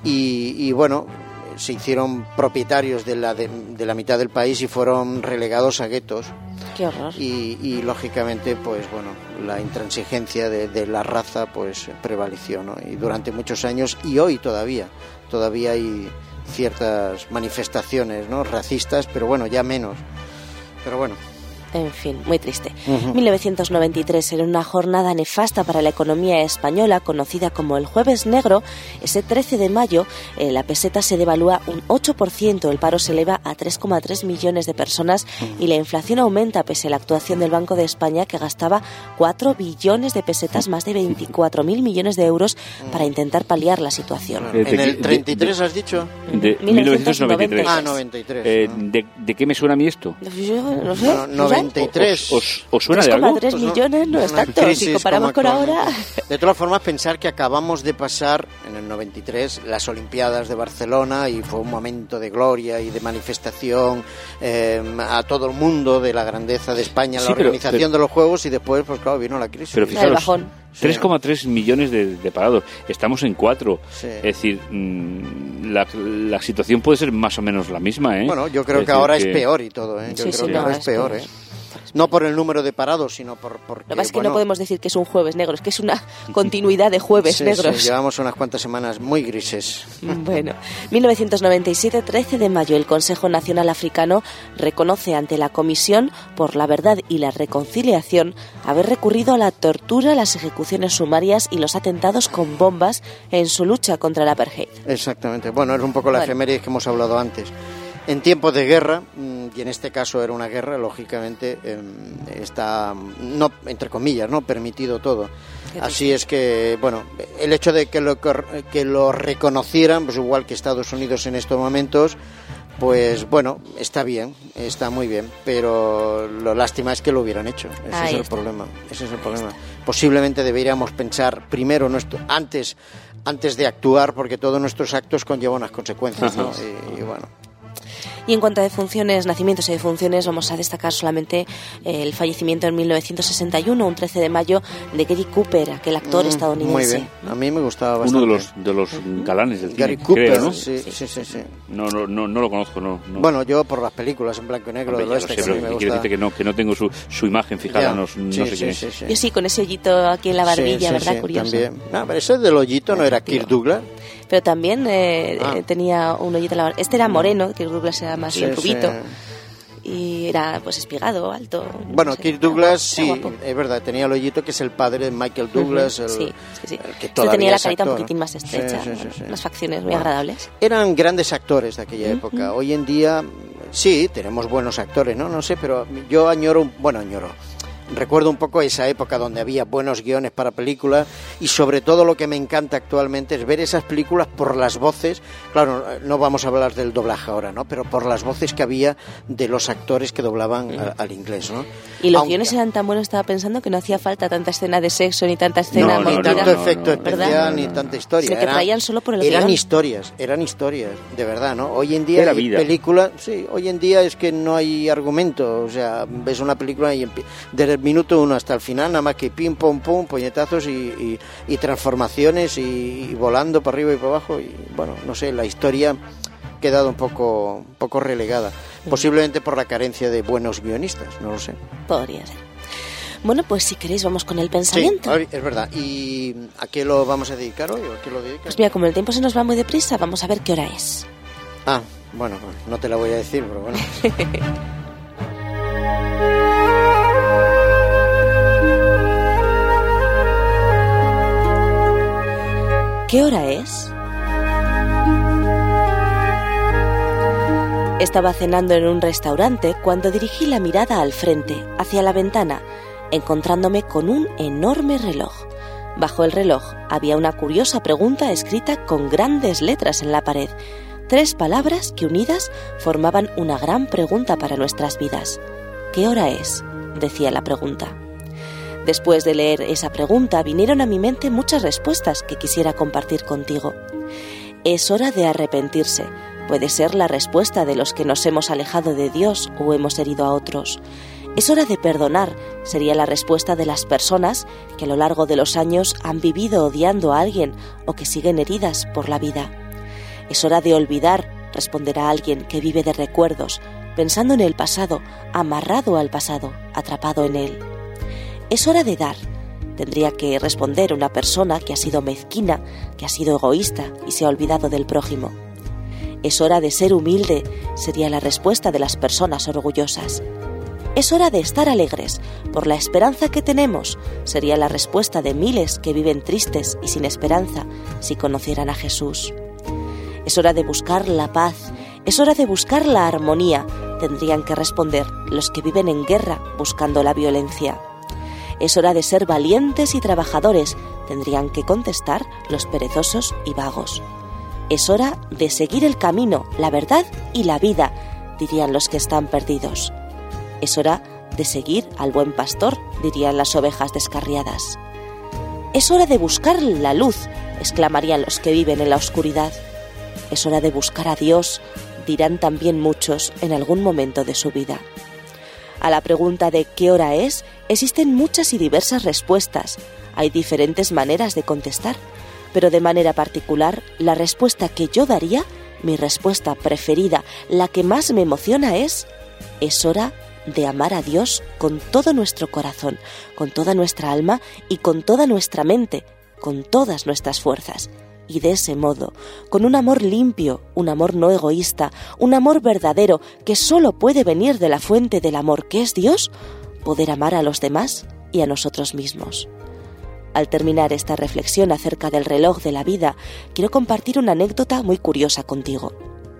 Y, y bueno, se hicieron propietarios de la, de, de la mitad del país y fueron relegados a guetos. Qué horror. Y, y lógicamente, pues bueno, la intransigencia de, de la raza pues prevaleció, ¿no? Y durante muchos años, y hoy todavía, todavía hay ciertas manifestaciones, ¿no? Racistas, pero bueno, ya menos. Pero bueno. En fin, muy triste. Ujú. mil novecientos noventa y tres, en una jornada nefasta para la economía española, conocida como el Jueves Negro, ese trece de mayo, eh, la peseta se devalúa un ocho por ciento, el paro se eleva a tres coma tres millones de personas y la inflación aumenta pese a la actuación del Banco de España, que gastaba cuatro billones de pesetas, más de veinticuatro mil millones de euros, para intentar paliar la situación. Eh, de En qué- el treinta y tres de- has dicho. De mil mil novecientos noventa y tres. Ah, noventa y tres. Eh, ¿no? de, ¿De qué me suena a mí esto? Yo no sé, Bueno, no sé. noventa y tres. ¿Os, os- os suena de tres coma algo? tres Pues no, millones no es una tanto. crisis Si comparamos como con ahora... actualmente. De todas formas, pensar que acabamos de pasar en el noventa y tres las Olimpiadas de Barcelona y fue un momento de gloria y de manifestación eh, a todo el mundo de la grandeza de España, Sí, la pero- organización pero- de los Juegos, y después, pues claro, vino la crisis. Pero El fijaros, bajón. tres coma tres millones de, de parados. Estamos en cuatro. Sí. Es decir, mm, la, la situación puede ser más o menos la misma, ¿eh? Bueno, yo creo Es que decir, ahora es peor y todo, ¿eh? Yo Sí, creo sí, que no, ahora es es peor, peor. ¿eh? No por el número de parados, sino por porque, Lo que pasa es que bueno, no podemos decir que es un jueves negro, es que es una continuidad de jueves sí, negros. sí, llevamos unas cuantas semanas muy grises. Bueno, mil novecientos noventa y siete, trece de mayo, el Consejo Nacional Africano reconoce ante la Comisión por la Verdad y la Reconciliación haber recurrido a la tortura, las ejecuciones sumarias y los atentados con bombas en su lucha contra el apartheid. Exactamente. Bueno, es un poco la Bueno. efeméride que hemos hablado antes. En tiempos de guerra, mm, y en este caso era una guerra, lógicamente eh, está, no, entre comillas, no permitido todo. Qué Así es que, bueno, el hecho de que lo, cor- que lo reconocieran, pues igual que Estados Unidos en estos momentos, pues bueno, está bien, está muy bien, pero lo lástima es que lo hubieran hecho. Ese Ahí es el está. problema. Ese es el problema. Posiblemente deberíamos pensar primero nuestro, antes, antes de actuar, porque todos nuestros actos conllevan unas consecuencias, ¿no? Y, y bueno. Y en cuanto a defunciones, nacimientos y defunciones, vamos a destacar solamente el fallecimiento en mil novecientos sesenta y uno, un trece de mayo, de Gary Cooper, aquel actor mm, estadounidense. Muy bien, a mí me gustaba bastante. Uno de los, de los galanes del Gary cine, Cooper, creo, ¿no? Sí, sí, sí, sí, sí. No, no, no, no lo conozco, no, no. Bueno, yo por las películas en blanco y negro del oeste, sé, que a mí me gusta. Quiere decir que no, que no tengo su, su imagen fijada, Ya, no, no sí, sé sí, quién sí, es. sí. Yo sí, con ese hoyito aquí en la barbilla, Sí, sí, ¿verdad? sí, Curioso. También. No, pero ese del hoyito no era Kirk Douglas. Pero también eh, Ah. eh, tenía un hoyito en la barbilla. Este era moreno, Kirk Douglas era más Sí, rubito. sí. Y era pues espigado, alto. Bueno, no sé, Kirk Douglas era sí, guapo. es verdad, tenía el hoyito que es el padre de Michael Douglas, el, Sí, sí, sí. el que Este todavía tenía la es carita un actor, poquitín ¿no? más estrecha, Sí, sí, sí, sí. unas facciones muy Bueno. agradables. Eran grandes actores de aquella época. Hoy en día, sí, tenemos buenos actores, ¿no? No sé, pero yo añoro, bueno, añoro. Recuerdo un poco esa época donde había buenos guiones para películas y sobre todo lo que me encanta actualmente es ver esas películas por las voces, claro, no vamos a hablar del doblaje ahora, ¿no? Pero por las voces que había de los actores que doblaban a, al inglés, ¿no? Y los Aunque, guiones eran tan buenos, estaba pensando que no hacía falta tanta escena de sexo ni tanta escena No, no, ni movida, tanto no, efecto no, especial ¿verdad? ni tanta historia. Sino que Era- traían solo por el eran guión. historias, eran historias, de verdad, ¿no? Hoy en día Era hay vida. películas, sí, hoy en día es que no hay argumento, o sea, ves una película y empie- desde el minuto uno hasta el final nada más que pim, pum, pum, puñetazos y, y, y transformaciones y, y volando para arriba y para abajo y bueno, no sé, la historia ha quedado un poco, un poco relegada, posiblemente por la carencia de buenos guionistas, no lo sé. Podría ser. Bueno, pues si queréis vamos con el Sí, pensamiento. es verdad. ¿Y a qué lo vamos a dedicar hoy? ¿A qué lo dedicas? Pues mira, como el tiempo se nos va muy deprisa, vamos a ver qué hora es. Ah, bueno, pues no te la voy a decir, pero bueno. ¿Qué hora es? Estaba cenando en un restaurante cuando dirigí la mirada al frente, hacia la ventana, encontrándome con un enorme reloj. Bajo el reloj había una curiosa pregunta escrita con grandes letras en la pared. Tres palabras que unidas formaban una gran pregunta para nuestras vidas. ¿Qué hora es?, decía la pregunta. Después de leer esa pregunta vinieron a mi mente muchas respuestas que quisiera compartir contigo. Es hora de arrepentirse. Puede ser la respuesta de los que nos hemos alejado de Dios o hemos herido a otros. Es hora de perdonar. Sería la respuesta de las personas que a lo largo de los años han vivido odiando a alguien o que siguen heridas por la vida. Es hora de olvidar, responderá alguien que vive de recuerdos, pensando en el pasado, amarrado al pasado, atrapado en él. Es hora de dar, tendría que responder una persona que ha sido mezquina, que ha sido egoísta y se ha olvidado del prójimo. Es hora de ser humilde, sería la respuesta de las personas orgullosas. Es hora de estar alegres, por la esperanza que tenemos, sería la respuesta de miles que viven tristes y sin esperanza si conocieran a Jesús. Es hora de buscar la paz, es hora de buscar la armonía, tendrían que responder los que viven en guerra buscando la violencia. Es hora de ser valientes y trabajadores, tendrían que contestar los perezosos y vagos. Es hora de seguir el camino, la verdad y la vida, dirían los que están perdidos. Es hora de seguir al buen pastor, dirían las ovejas descarriadas. Es hora de buscar la luz, exclamarían los que viven en la oscuridad. Es hora de buscar a Dios, dirán también muchos en algún momento de su vida. A la pregunta de ¿qué hora es?, existen muchas y diversas respuestas. Hay diferentes maneras de contestar, pero de manera particular, la respuesta que yo daría, mi respuesta preferida, la que más me emociona es: es hora de amar a Dios con todo nuestro corazón, con toda nuestra alma y con toda nuestra mente, con todas nuestras fuerzas. Y de ese modo, con un amor limpio, un amor no egoísta, un amor verdadero que solo puede venir de la fuente del amor que es Dios, poder amar a los demás y a nosotros mismos. Al terminar esta reflexión acerca del reloj de la vida, quiero compartir una anécdota muy curiosa contigo.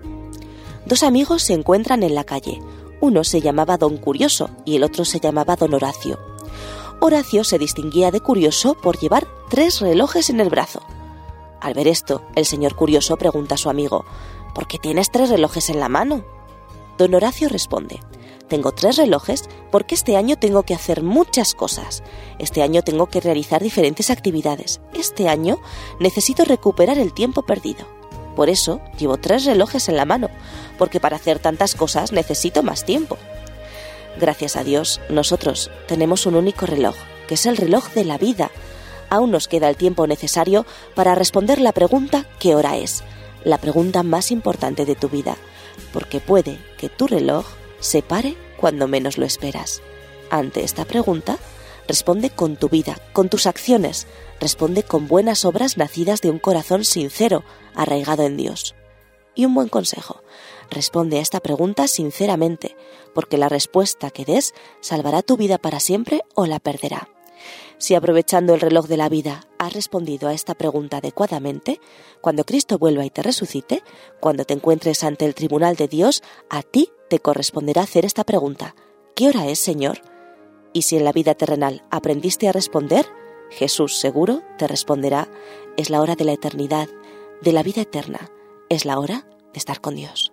Dos amigos se encuentran en la calle. Uno se llamaba Don Curioso y el otro se llamaba Don Horacio. Horacio se distinguía de curioso por llevar tres relojes en el brazo. Al ver esto, el señor Curioso pregunta a su amigo: ¿por qué tienes tres relojes en la mano? Don Horacio responde: tengo tres relojes porque este año tengo que hacer muchas cosas. Este año tengo que realizar diferentes actividades. Este año necesito recuperar el tiempo perdido. Por eso llevo tres relojes en la mano, porque para hacer tantas cosas necesito más tiempo. Gracias a Dios, nosotros tenemos un único reloj, que es el reloj de la vida. Aún nos queda el tiempo necesario para responder la pregunta ¿qué hora es? La pregunta más importante de tu vida, porque puede que tu reloj se pare cuando menos lo esperas. Ante esta pregunta, responde con tu vida, con tus acciones, responde con buenas obras nacidas de un corazón sincero, arraigado en Dios. Y un buen consejo, responde a esta pregunta sinceramente, porque la respuesta que des salvará tu vida para siempre o la perderá. Si aprovechando el reloj de la vida has respondido a esta pregunta adecuadamente, cuando Cristo vuelva y te resucite, cuando te encuentres ante el tribunal de Dios, a ti te corresponderá hacer esta pregunta: ¿qué hora es, Señor? Y si en la vida terrenal aprendiste a responder, Jesús seguro te responderá: es la hora de la eternidad, de la vida eterna, es la hora de estar con Dios.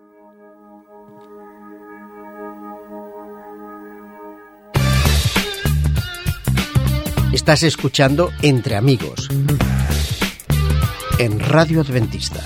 Estás escuchando Entre Amigos en Radio Adventista.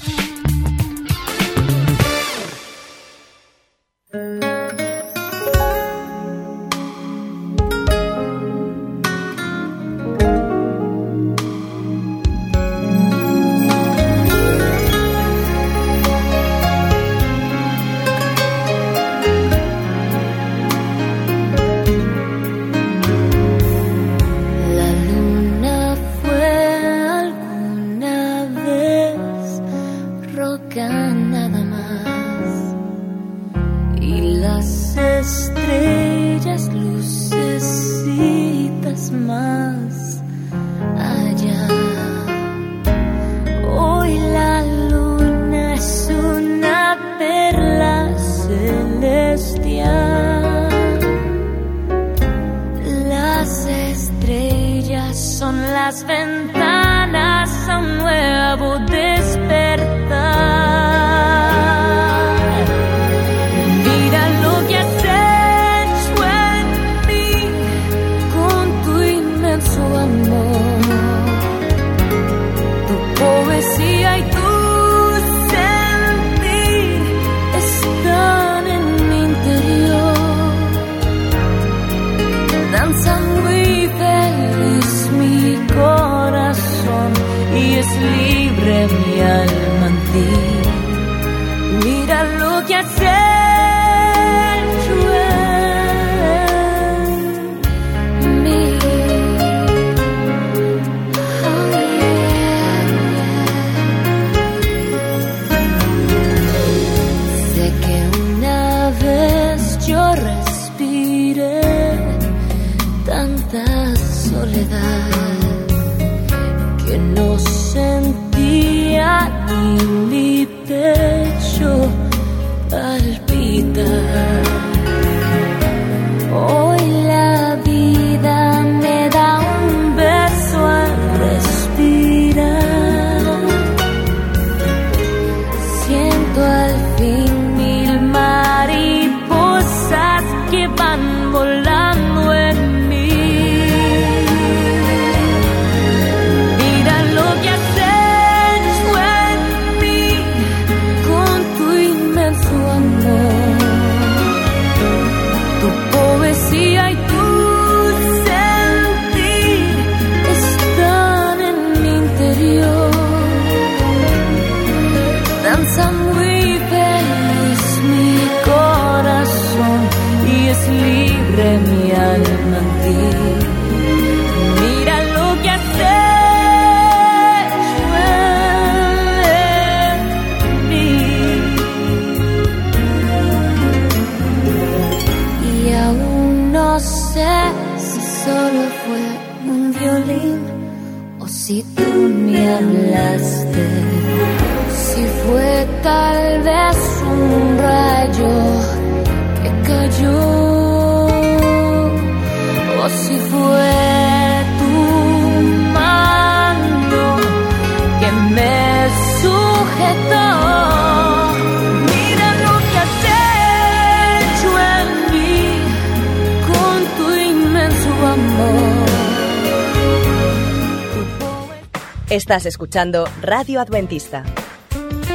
Estás escuchando Radio Adventista.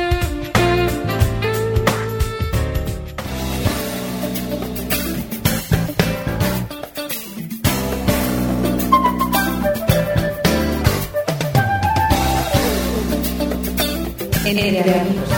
Entre amigos.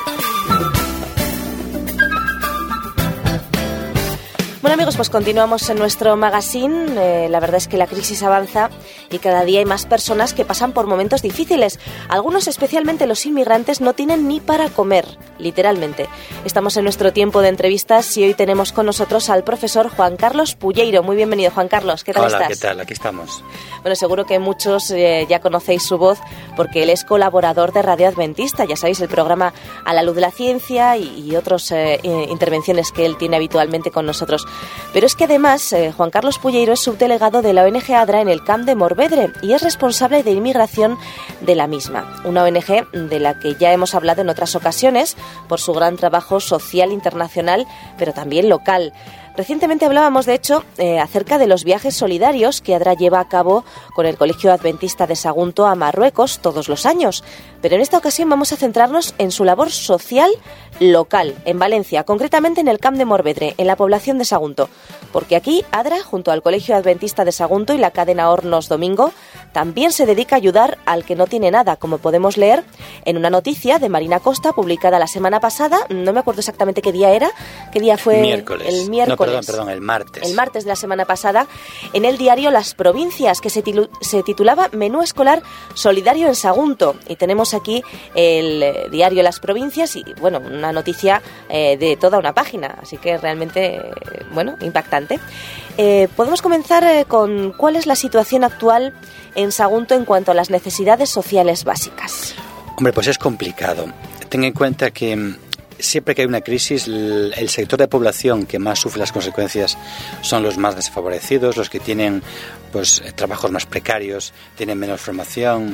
Bueno amigos, pues continuamos en nuestro magazine. Eh, la verdad es que la crisis avanza y cada día hay más personas que pasan por momentos difíciles. Algunos, especialmente los inmigrantes, no tienen ni para comer, literalmente. Estamos en nuestro tiempo de entrevistas y hoy tenemos con nosotros al profesor Juan Carlos Pulleiro. Muy bienvenido, Juan Carlos. ¿Qué tal Hola, estás? ¿qué tal? Aquí estamos. Bueno, seguro que muchos eh, ya conocéis su voz porque él es colaborador de Radio Adventista. Ya sabéis, el programa A la Luz de la Ciencia y, y otras eh, intervenciones que él tiene habitualmente con nosotros. Pero es que además eh, Juan Carlos Pulleiro es subdelegado de la O N G ADRA en el Camp de Morvedre y es responsable de inmigración de la misma. Una O N G de la que ya hemos hablado en otras ocasiones por su gran trabajo social internacional, pero también local. Recientemente hablábamos, de hecho, eh, acerca de los viajes solidarios que ADRA lleva a cabo con el Colegio Adventista de Sagunto a Marruecos todos los años. Pero en esta ocasión vamos a centrarnos en su labor social local, en Valencia, concretamente en el Camp de Morvedre, en la población de Sagunto. Porque aquí ADRA, junto al Colegio Adventista de Sagunto y la cadena Hornos Domingo, también se dedica a ayudar al que no tiene nada, como podemos leer en una noticia de Marina Costa publicada la semana pasada. No me acuerdo exactamente qué día era. ¿Qué día fue? Miércoles. El miércoles. No, perdón, perdón, el martes. El martes de la semana pasada, en el diario Las Provincias, que se, tilu- se titulaba Menú Escolar Solidario en Sagunto. Y tenemos aquí el eh, diario Las Provincias y, bueno, una noticia eh, de toda una página. Así que realmente, eh, bueno, impactante. Eh, podemos comenzar eh, con cuál es la situación actual en Sagunto en cuanto a las necesidades sociales básicas. Hombre, pues es complicado. Ten en cuenta que siempre que hay una crisis, el, el sector de población que más sufre las consecuencias son los más desfavorecidos, los que tienen pues trabajos más precarios, tienen menos formación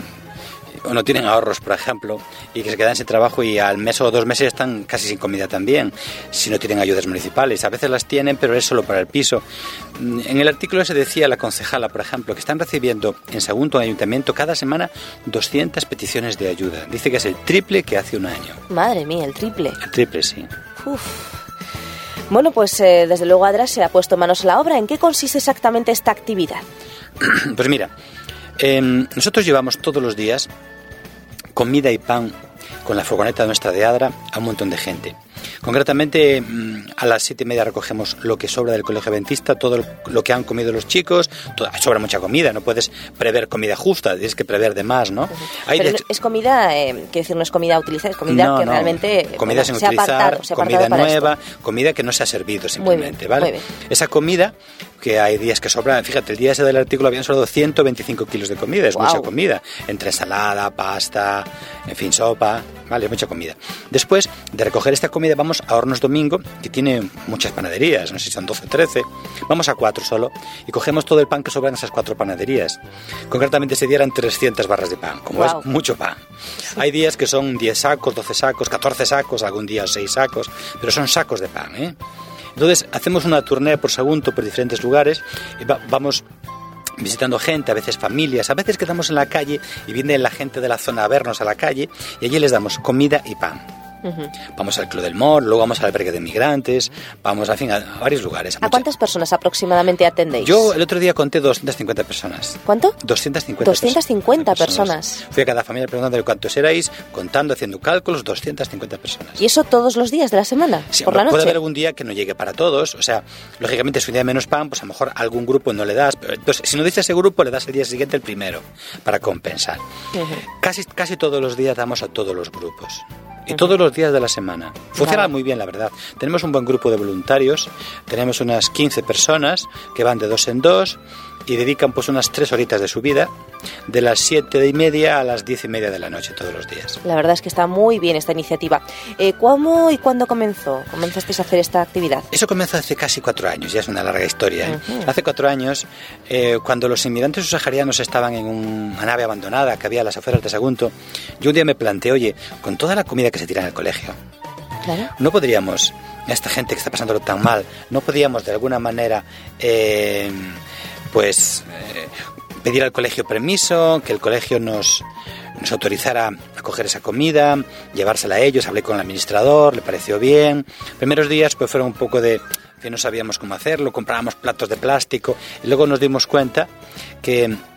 o no tienen ahorros, por ejemplo, y que se quedan sin trabajo y al mes o dos meses están casi sin comida también, si no tienen ayudas municipales. A veces las tienen, pero es solo para el piso. En el artículo se decía la concejala, por ejemplo, que están recibiendo en Sagunto, en el ayuntamiento, cada semana doscientas peticiones de ayuda. Dice que es el triple que hace un año. Madre mía, el triple. El triple, sí. Uf. Bueno, pues eh, desde luego ADRA se ha puesto manos a la obra. ¿En qué consiste exactamente esta actividad? Pues mira, eh, nosotros llevamos todos los días comida y pan con la furgoneta nuestra de ADRA a un montón de gente. Concretamente, a las siete y media recogemos lo que sobra del colegio adventista, todo lo que han comido los chicos. Todo, sobra mucha comida, no puedes prever comida justa, tienes que prever de más, ¿no? Hay Pero de... es comida, eh, quiero decir, no es comida utilizada, es comida no, que no. realmente comida bueno, sin se ha utilizar, apartado, se ha comida apartado para nueva, esto. comida que no se ha servido simplemente, muy bien, ¿vale? Muy bien. Esa comida, que hay días que sobra, fíjate, el día ese del artículo habían sobrado ciento veinticinco kilos de comida, es wow. Mucha comida, entre ensalada, pasta, en fin, sopa, vale, mucha comida. Después de recoger esta comida vamos a Hornos Domingo, que tiene muchas panaderías, no sé si son doce o trece, vamos a cuatro solo y cogemos todo el pan que sobra en esas cuatro panaderías. Concretamente ese día eran trescientas barras de pan, como wow. Es mucho pan. Hay días que son diez sacos, doce sacos, catorce sacos, algún día seis sacos, pero son sacos de pan, ¿eh? Entonces hacemos una tournée por Sagunto, por diferentes lugares, y va, vamos visitando gente, a veces familias, a veces quedamos en la calle y viene la gente de la zona a vernos a la calle y allí les damos comida y pan. Uh-huh. Vamos al Club del Mor, luego vamos al albergue de migrantes, vamos al fin a, a varios lugares. A, ¿A mucha... cuántas personas aproximadamente atendéis? Yo el otro día conté doscientas cincuenta personas. ¿Cuánto? doscientas cincuenta, doscientas cincuenta personas. personas. Fui a cada familia preguntándole cuántos erais, contando, haciendo cálculos, doscientas cincuenta personas. ¿Y eso todos los días de la semana? Sí, por la noche. Puede haber algún día que no llegue para todos, o sea, lógicamente si un día menos pan, pues a lo mejor a algún grupo no le das, pero entonces, si no dices ese grupo, le das el día siguiente el primero, para compensar. Uh-huh. Casi, casi todos los días damos a todos los grupos. Y uh-huh. todos los días de la semana. Funciona vale. muy bien, la verdad. Tenemos un buen grupo de voluntarios, tenemos unas quince personas que van de dos en dos y dedican pues unas tres horitas de su vida, de las siete y media a las diez y media de la noche todos los días. La verdad es que está muy bien esta iniciativa. Eh, ¿Cómo y cuándo comenzó? ¿Comenzasteis a hacer esta actividad? Eso comenzó hace casi cuatro años, ya es una larga historia. ¿eh? Uh-huh. Hace cuatro años, eh, cuando los inmigrantes subsaharianos estaban en una nave abandonada que había a las afueras de Sagunto, yo un día me planteé, oye, con toda la comida que se tira en el colegio, claro. no podríamos, a esta gente que está pasándolo tan mal, no podíamos de alguna manera... Eh, pues eh, pedir al colegio permiso, que el colegio nos, nos autorizara a coger esa comida, llevársela a ellos. Hablé con el administrador, le pareció bien. Primeros días pues fueron un poco de que no sabíamos cómo hacerlo, comprábamos platos de plástico y luego nos dimos cuenta que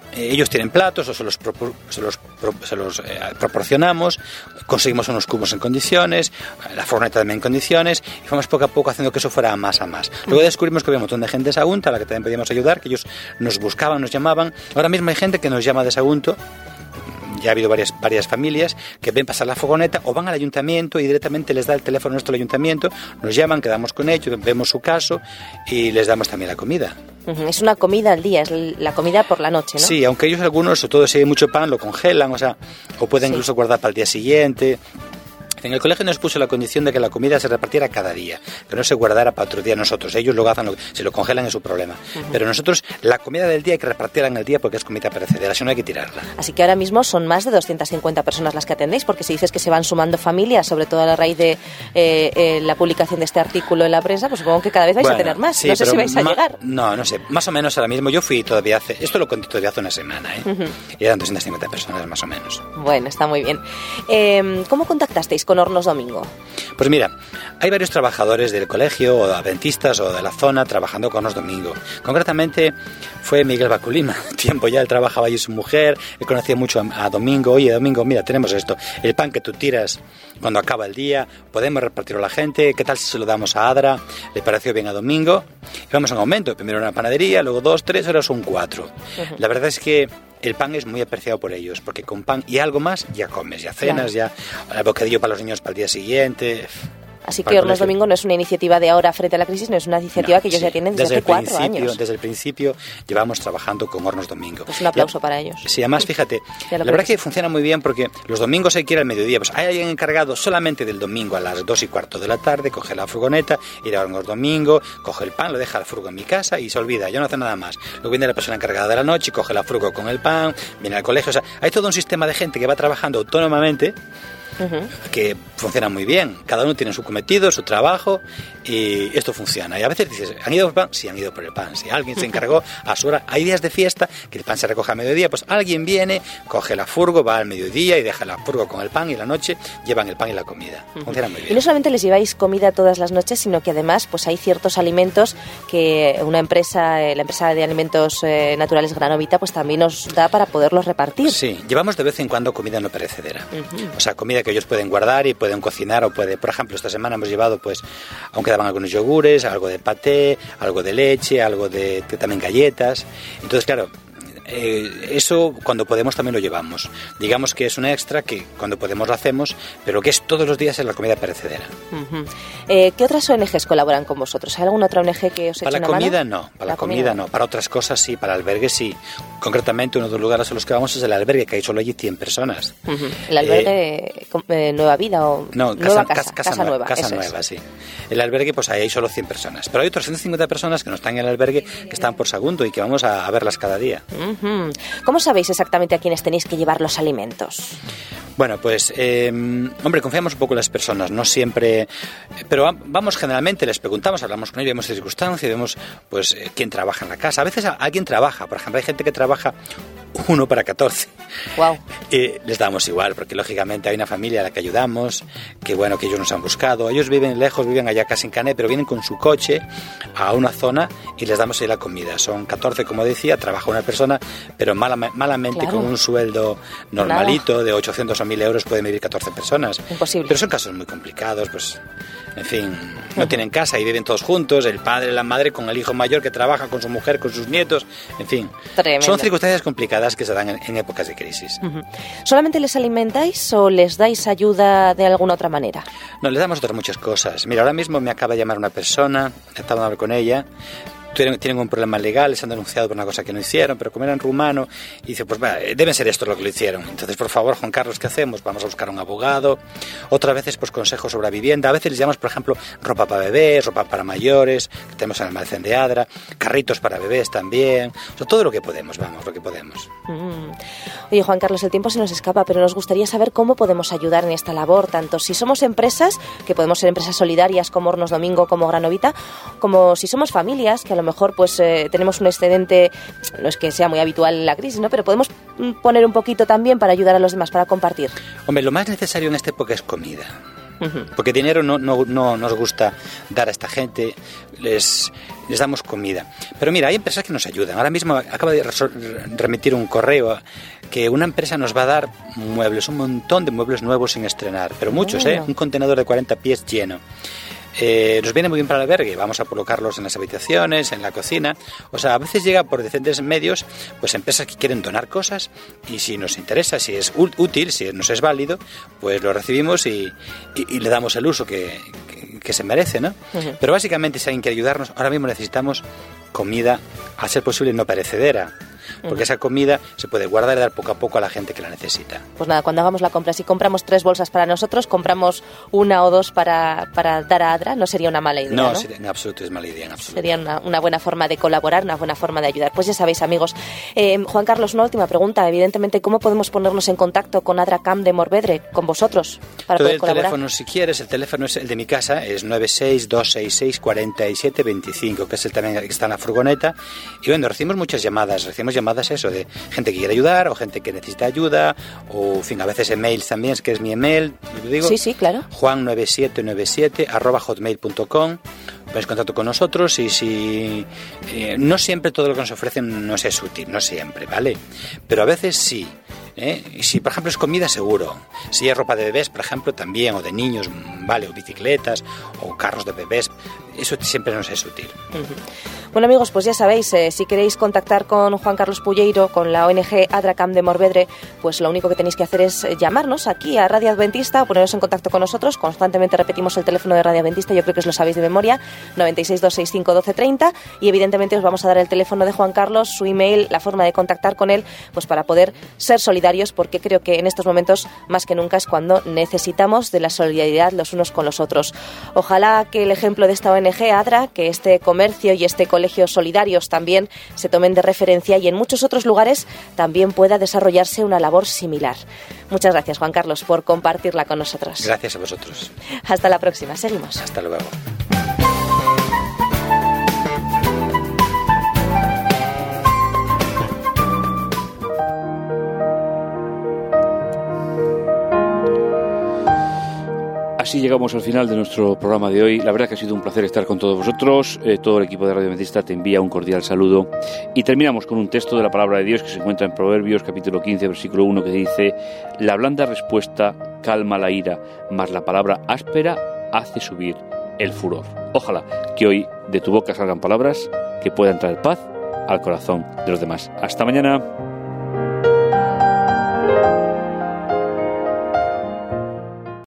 eh, ellos tienen platos o se los, propor- se los, pro- se los eh, proporcionamos, conseguimos unos cubos en condiciones, la furgoneta también en condiciones, y fuimos poco a poco haciendo que eso fuera más a más. Luego descubrimos que había un montón de gente de Sagunto a la que también podíamos ayudar, que ellos nos buscaban, nos llamaban. Ahora mismo hay gente que nos llama de Sagunto. Ya ha habido varias, varias familias que ven pasar la furgoneta o van al ayuntamiento y directamente les da el teléfono nuestro al ayuntamiento, nos llaman, quedamos con ellos, vemos su caso y les damos también la comida. Es una comida al día, es la comida por la noche, ¿no? Sí, aunque ellos algunos, sobre todo si hay mucho pan, lo congelan, o sea, o pueden Sí. incluso guardar para el día siguiente. En el colegio nos puso la condición de que la comida se repartiera cada día, que no se guardara para otro día nosotros. Ellos lo hacen, lo, si lo congelan es su problema. Uh-huh. Pero nosotros, la comida del día hay que repartirla en el día porque es comida perecedera, si no hay que tirarla. Así que ahora mismo son más de doscientas cincuenta personas las que atendéis, porque si dices que se van sumando familias, sobre todo a la raíz de eh, eh, la publicación de este artículo en la prensa, pues supongo que cada vez vais bueno, a tener más. Sí, no sé si vais a ma- llegar. No, no sé. Más o menos ahora mismo. Yo fui todavía hace... Esto lo conté todavía hace una semana, ¿eh? Uh-huh. Y eran doscientas cincuenta personas más o menos. Bueno, está muy bien. Eh, ¿Cómo contactasteis con Hornos Domingo? Pues mira, hay varios trabajadores del colegio o adventistas o de la zona trabajando con Hornos Domingo. Concretamente fue Miguel Baculima, tiempo ya él trabajaba allí su mujer, él conocía mucho a, a Domingo. Oye, Domingo, mira, tenemos esto, el pan que tú tiras cuando acaba el día, podemos repartirlo a la gente, ¿qué tal si se lo damos a Adra? Le pareció bien a Domingo y vamos a un aumento, primero una panadería, luego dos, tres, ahora son cuatro. Uh-huh. La verdad es que el pan es muy apreciado por ellos, porque con pan y algo más ya comes, ya cenas, claro. Ya el bocadillo para los niños para el día siguiente. Así que Hornos Domingo no es una iniciativa de ahora frente a la crisis, no es una iniciativa no, que ellos sí. ya tienen desde, desde hace cuatro años. Desde el principio llevamos trabajando con Hornos Domingo. Pues un aplauso ya, para ellos. Sí, además, fíjate, la verdad es que funciona muy bien porque los domingos hay que ir al mediodía. Pues hay alguien encargado solamente del domingo a las dos y cuarto de la tarde, coge la furgoneta, ir a Hornos Domingo, coge el pan, lo deja la furgo en mi casa y se olvida, ya no hace nada más. Luego viene la persona encargada de la noche, coge la furgo con el pan, viene al colegio. O sea, hay todo un sistema de gente que va trabajando autónomamente. Uh-huh. Que funciona muy bien, cada uno tiene su cometido, su trabajo y esto funciona. Y a veces dices, ¿han ido por el pan? Sí, han ido por el pan. Si alguien se encargó a su hora, hay días de fiesta que el pan se recoge a mediodía, pues alguien viene, coge la furgo, va al mediodía y deja la furgo con el pan y la noche llevan el pan y la comida. Uh-huh. Funciona muy bien. Y no solamente les lleváis comida todas las noches, sino que además pues hay ciertos alimentos que una empresa, la empresa de alimentos eh, naturales Granovita, pues también nos da para poderlos repartir. Sí, llevamos de vez en cuando comida no perecedera. Uh-huh. O sea, comida que ellos pueden guardar y pueden cocinar o puede, por ejemplo, esta semana hemos llevado, pues, aún quedaban algunos yogures, algo de paté, algo de leche, algo de, de también galletas. Entonces, claro, eh, eso cuando podemos también lo llevamos. Digamos que es un extra que cuando podemos lo hacemos, pero que es todos los días en la comida perecedera. Uh-huh. Eh, ¿Qué otras O N Ges colaboran con vosotros? ¿Hay alguna otra O N Ge que os eche una mano? Para la comida no, para la, la comida, comida no, para otras cosas sí, para albergues sí. Concretamente uno de los lugares a los que vamos es el albergue, que hay solo allí cien personas. Uh-huh. ¿El albergue eh, eh, Nueva Vida o no, Nueva casa, Casa? Casa, casa Nueva, casa nueva es. Sí. El albergue, pues ahí hay solo cien personas. Pero hay otras ciento cincuenta personas que no están en el albergue, que están por Sagunto y que vamos a, a verlas cada día. Uh-huh. ¿Cómo sabéis exactamente a quiénes tenéis que llevar los alimentos? Bueno, pues, eh, hombre, confiamos un poco en las personas, no siempre, pero vamos generalmente, les preguntamos, hablamos con ellos, vemos circunstancias, vemos, pues, eh, quién trabaja en la casa. A veces alguien trabaja, por ejemplo, hay gente que trabaja uno para catorce. Wow. Y les damos igual, porque lógicamente hay una familia a la que ayudamos, que bueno, que ellos nos han buscado. Ellos viven lejos, viven allá casi en Canet, pero vienen con su coche a una zona y les damos ahí la comida. Son catorce, como decía, trabaja una persona, pero mala, malamente claro. Con un sueldo normalito Nada. De ochocientos o mil euros pueden vivir catorce personas. Imposible. Pero son casos muy complicados, pues, en fin, no uh-huh. tienen casa y viven todos juntos, el padre, la madre con el hijo mayor que trabaja con su mujer, con sus nietos, en fin. Tremendo. Son circunstancias complicadas que se dan en, en épocas de crisis. Uh-huh. ¿Solamente les alimentáis o les dais ayuda de alguna otra manera? No, les damos otras muchas cosas. Mira, ahora mismo me acaba de llamar una persona, estaba hablando con ella. Tienen, tienen un problema legal, les han denunciado por una cosa que no hicieron, pero como eran rumano, y dice, pues va, deben ser esto lo que lo hicieron. Entonces, por favor, Juan Carlos, ¿qué hacemos? Vamos a buscar un abogado. Otras veces, pues consejos sobre la vivienda. A veces les llamamos, por ejemplo, ropa para bebés, ropa para mayores, que tenemos en el almacén de Adra, carritos para bebés también. O sea, todo lo que podemos, vamos, lo que podemos. Mm. Oye, Juan Carlos, el tiempo se nos escapa, pero nos gustaría saber cómo podemos ayudar en esta labor, tanto si somos empresas, que podemos ser empresas solidarias como Hornos Domingo, como Granovita, como si somos familias, que a lo mejor pues eh, tenemos un excedente, no es que sea muy habitual en la crisis, ¿no? Pero podemos poner un poquito también para ayudar a los demás, para compartir. Hombre, lo más necesario en esta época es comida. Uh-huh. Porque dinero no, no, no nos gusta dar a esta gente, les, les damos comida. Pero mira, hay empresas que nos ayudan. Ahora mismo acaba de remitir un correo que una empresa nos va a dar muebles, un montón de muebles nuevos sin estrenar, pero muchos, bueno. ¿eh? Un contenedor de cuarenta pies lleno. Eh, nos viene muy bien para el albergue, vamos a colocarlos en las habitaciones, en la cocina. O sea, a veces llega por diferentes medios, pues empresas que quieren donar cosas, y si nos interesa, si es útil, si nos es válido, pues lo recibimos y, y, y le damos el uso que, que, que se merece, ¿no? Uh-huh. Pero básicamente, si alguien quiere ayudarnos, ahora mismo necesitamos comida, a ser posible no perecedera, porque esa comida se puede guardar y dar poco a poco a la gente que la necesita. Pues nada, cuando hagamos la compra, si compramos tres bolsas para nosotros, compramos una o dos para, para dar a Adra, no sería una mala idea, ¿no? No, sería, en absoluto es mala idea, en absoluto. Sería una, una buena forma de colaborar, una buena forma de ayudar. Pues ya sabéis, amigos. Eh, Juan Carlos, una última pregunta. Evidentemente, ¿cómo podemos ponernos en contacto con Adra Camp de Morvedre, con vosotros, para Todo poder el colaborar? teléfono, si quieres, el teléfono es el de mi casa, es nueve seis dos seis seis cuatro siete dos cinco, que es el también que está en la furgoneta. Y bueno, recibimos muchas llamadas, recibimos llamadas eso, de gente que quiere ayudar o gente que necesita ayuda, o en fin, a veces emails también, es que es mi email, lo digo, sí, sí, claro, juan nueve siete nueve siete arroba hotmail punto com. Ponéis contacto con nosotros y si eh, no siempre todo lo que nos ofrecen nos es útil, no siempre, ¿vale? Pero a veces sí. ¿Eh? Y si por ejemplo es comida, seguro. Si es ropa de bebés, por ejemplo, también, o de niños, vale, o bicicletas o carros de bebés, eso siempre nos es útil. Uh-huh. Bueno, amigos, pues ya sabéis, eh, si queréis contactar con Juan Carlos Pulleiro, con la O N G Adra Camp de Morvedre, pues lo único que tenéis que hacer es llamarnos aquí a Radio Adventista o poneros en contacto con nosotros. Constantemente repetimos el teléfono de Radio Adventista, yo creo que os lo sabéis de memoria, noventa y seis, doscientos sesenta y cinco, doce treinta, y evidentemente os vamos a dar el teléfono de Juan Carlos, su email, la forma de contactar con él, pues para poder ser solidarios, porque creo que en estos momentos más que nunca es cuando necesitamos de la solidaridad los unos con los otros. Ojalá que el ejemplo de esta O N G Adra, que este comercio y este colegio solidarios también se tomen de referencia y en muchos otros lugares también pueda desarrollarse una labor similar. Muchas gracias, Juan Carlos, por compartirla con nosotros. Gracias a vosotros. Hasta la próxima, seguimos. Hasta luego. Así llegamos al final de nuestro programa de hoy. La verdad que ha sido un placer estar con todos vosotros. Eh, todo el equipo de Radio Adventista te envía un cordial saludo. Y terminamos con un texto de la palabra de Dios que se encuentra en Proverbios capítulo quince, versículo uno, que dice: la blanda respuesta calma la ira, mas la palabra áspera hace subir el furor. Ojalá que hoy de tu boca salgan palabras que puedan traer paz al corazón de los demás. Hasta mañana.